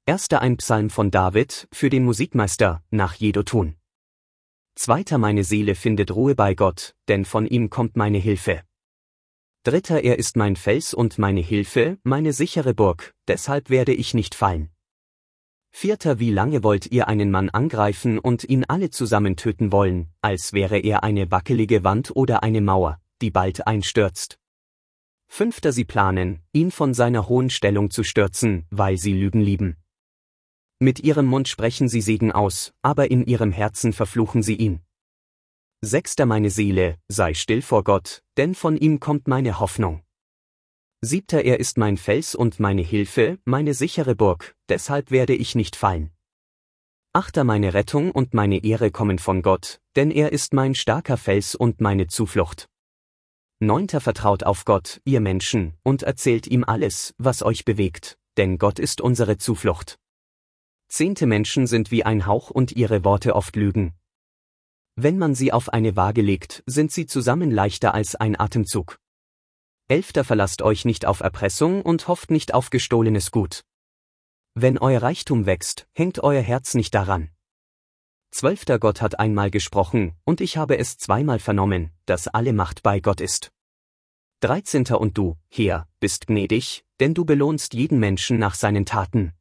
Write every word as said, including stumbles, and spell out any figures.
Erster ein Psalm von David, für den Musikmeister, nach Jedutun. Zweiter meine Seele findet Ruhe bei Gott, denn von ihm kommt meine Hilfe. Dritter er ist mein Fels und meine Hilfe, meine sichere Burg, deshalb werde ich nicht fallen. Vierter wie lange wollt ihr einen Mann angreifen und ihn alle zusammen töten wollen, als wäre er eine wackelige Wand oder eine Mauer, die bald einstürzt. Fünfter sie planen, ihn von seiner hohen Stellung zu stürzen, weil sie Lügen lieben. Mit ihrem Mund sprechen sie Segen aus, aber in ihrem Herzen verfluchen sie ihn. Sechster meine Seele, sei still vor Gott, denn von ihm kommt meine Hoffnung. Siebter er ist mein Fels und meine Hilfe, meine sichere Burg, deshalb werde ich nicht fallen. Achter meine Rettung und meine Ehre kommen von Gott, denn er ist mein starker Fels und meine Zuflucht. Neunter vertraut auf Gott, ihr Menschen, und erzählt ihm alles, was euch bewegt, denn Gott ist unsere Zuflucht. Zehnte Menschen sind wie ein Hauch und ihre Worte oft Lügen. Wenn man sie auf eine Waage legt, sind sie zusammen leichter als ein Atemzug. Elfter verlasst euch nicht auf Erpressung und hofft nicht auf gestohlenes Gut. Wenn euer Reichtum wächst, hängt euer Herz nicht daran. Zwölfter Gott hat einmal gesprochen, und ich habe es zweimal vernommen, dass alle Macht bei Gott ist. Dreizehnter und du, Herr, bist gnädig, denn du belohnst jeden Menschen nach seinen Taten.